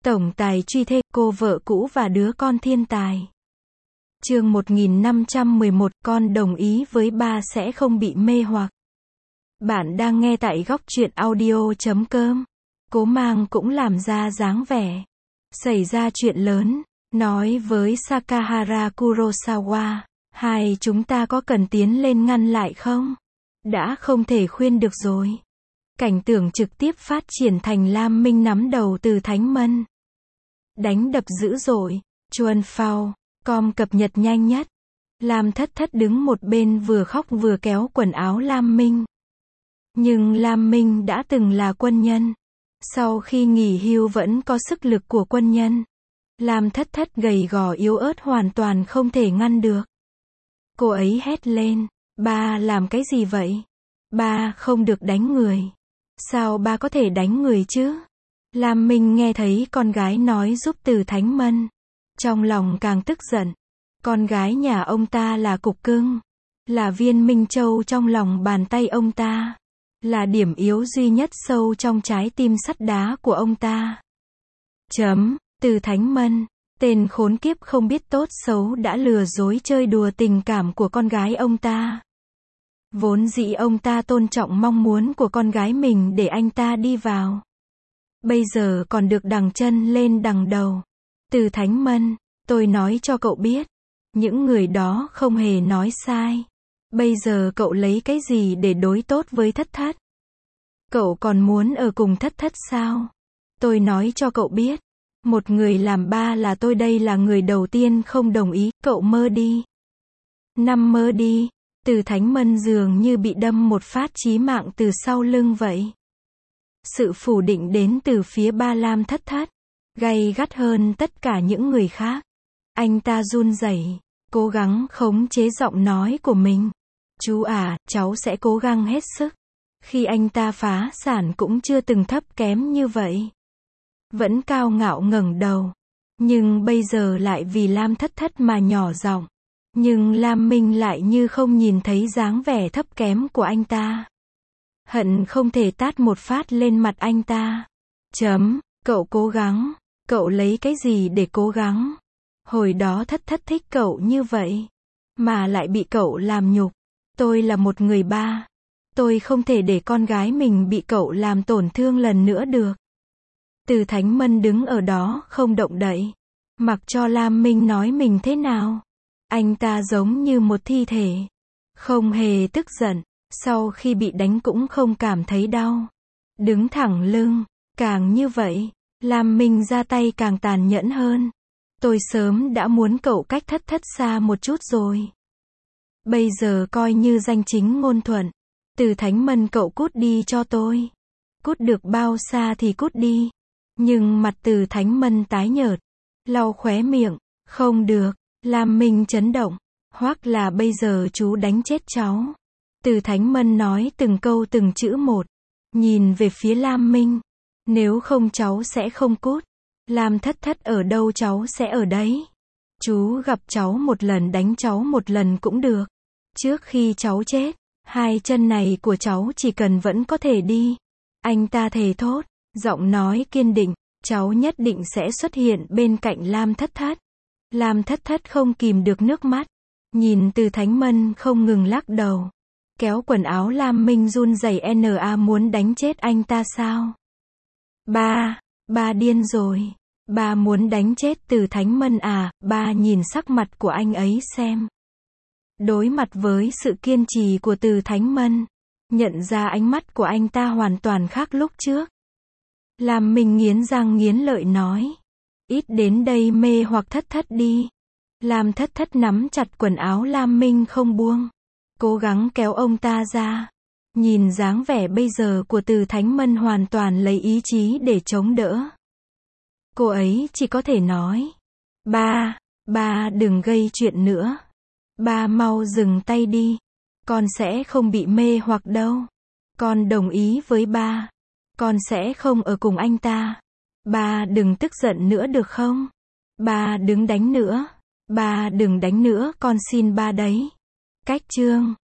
Tổng tài truy thê, cô vợ cũ và đứa con thiên tài. Chương 1511, con đồng ý với ba sẽ không bị mê hoặc. Bạn đang nghe tại góc truyện audio.com. Cố Mang cũng làm ra dáng vẻ xảy ra chuyện lớn, nói với Sakahara Kurosawa, hai chúng ta có cần tiến lên ngăn lại không? Đã không thể khuyên được rồi. Cảnh tượng trực tiếp phát triển thành Lam Minh nắm đầu Từ Thánh Mân. Đánh đập dữ dội. Chuan Phao, com cập nhật nhanh nhất. Lam Thất Thất đứng một bên vừa khóc vừa kéo quần áo Lam Minh. Nhưng Lam Minh đã từng là quân nhân. Sau khi nghỉ hưu vẫn có sức lực của quân nhân. Lam Thất Thất gầy gò yếu ớt hoàn toàn không thể ngăn được. Cô ấy hét lên, ba làm cái gì vậy? Ba không được đánh người. Sao ba có thể đánh người chứ? Lam Minh nghe thấy con gái nói giúp Từ Thánh Mân. Trong lòng càng tức giận. Con gái nhà ông ta là cục cưng. Là viên minh châu trong lòng bàn tay ông ta. Là điểm yếu duy nhất sâu trong trái tim sắt đá của ông ta. Từ Thánh Mân, tên khốn kiếp không biết tốt xấu đã lừa dối chơi đùa tình cảm của con gái ông ta. Vốn dĩ ông ta tôn trọng mong muốn của con gái mình để anh ta đi vào. Bây giờ còn được đằng chân lên đằng đầu. Từ Thánh Mân, tôi nói cho cậu biết. Những người đó không hề nói sai. Bây giờ cậu lấy cái gì để đối tốt với Thất Thất? Cậu còn muốn ở cùng Thất Thất sao? Tôi nói cho cậu biết. Một người làm ba là tôi, đây là người đầu tiên không đồng ý. Cậu mơ đi. Mơ đi. Từ Thánh Mân dường như bị đâm một phát chí mạng từ sau lưng vậy. Sự phủ định đến từ phía ba Lam Thất Thất, gay gắt hơn tất cả những người khác. Anh ta run rẩy, cố gắng khống chế giọng nói của mình. Chú à, cháu sẽ cố gắng hết sức. Khi anh ta phá sản cũng chưa từng thấp kém như vậy. Vẫn cao ngạo ngẩng đầu. Nhưng bây giờ lại vì Lam Thất Thất mà nhỏ giọng. Nhưng Lam Minh lại như không nhìn thấy dáng vẻ thấp kém của anh ta. Hận không thể tát một phát lên mặt anh ta. Cậu cố gắng. Cậu lấy cái gì để cố gắng? Hồi đó Thất Thất thích cậu như vậy. Mà lại bị cậu làm nhục. Tôi là một người ba. Tôi không thể để con gái mình bị cậu làm tổn thương lần nữa được. Từ Thánh Mân đứng ở đó không động đậy. Mặc cho Lam Minh nói mình thế nào. Anh ta giống như một thi thể. Không hề tức giận. Sau khi bị đánh cũng không cảm thấy đau. Đứng thẳng lưng. Càng như vậy, Lam Minh ra tay càng tàn nhẫn hơn. Tôi sớm đã muốn cậu cách Thất Thất xa một chút rồi. Bây giờ coi như danh chính ngôn thuận. Từ Thánh Mân, cậu cút đi cho tôi. Cút được bao xa thì cút đi. Nhưng mặt Từ Thánh Mân tái nhợt. Lau khóe miệng. Không được. Lam Minh chấn động. Hoặc là bây giờ chú đánh chết cháu. Từ Thánh Mân nói từng câu từng chữ một. Nhìn về phía Lam Minh. Nếu không cháu sẽ không cút. Lam Thất Thất ở đâu cháu sẽ ở đấy. Chú gặp cháu một lần đánh cháu một lần cũng được. Trước khi cháu chết, hai chân này của cháu chỉ cần vẫn có thể đi. Anh ta thề thốt, giọng nói kiên định. Cháu nhất định sẽ xuất hiện bên cạnh Lam Thất Thất. Lam Thất Thất không kìm được nước mắt. Nhìn Từ Thánh Mân không ngừng lắc đầu. Kéo quần áo Lam Minh run rẩy. Muốn đánh chết anh ta sao? Ba điên rồi. Ba muốn đánh chết Từ Thánh Mân à? Ba nhìn sắc mặt của anh ấy xem. Đối mặt với sự kiên trì của Từ Thánh Mân, nhận ra ánh mắt của anh ta hoàn toàn khác lúc trước. Lam Minh nghiến răng nghiến lợi nói. Ít đến đây mê hoặc Thất Thất đi. Lam Thất Thất nắm chặt quần áo Lam Minh không buông. Cố gắng kéo ông ta ra. Nhìn dáng vẻ bây giờ của Từ Thánh Mân hoàn toàn lấy ý chí để chống đỡ. Cô ấy chỉ có thể nói. Ba đừng gây chuyện nữa. Ba mau dừng tay đi. Con sẽ không bị mê hoặc đâu. Con đồng ý với ba. Con sẽ không ở cùng anh ta. Ba đừng tức giận nữa được không? Ba đừng đánh nữa. Ba đừng đánh nữa, con xin ba đấy. Cách chương